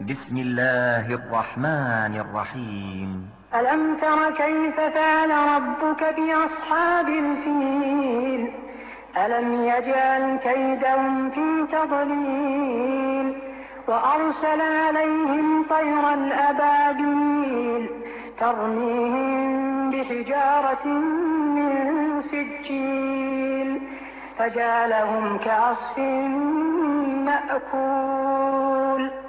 بسم الله الرحمن الرحيم. ألم تر كيف فعل ربك بأصحاب الفيل؟ ألم يجعل كيدهم في تضليل وأرسل عليهم طيرا أبابيل ترميهم بحجارة من سجيل فجعلهم كعصف مأكول.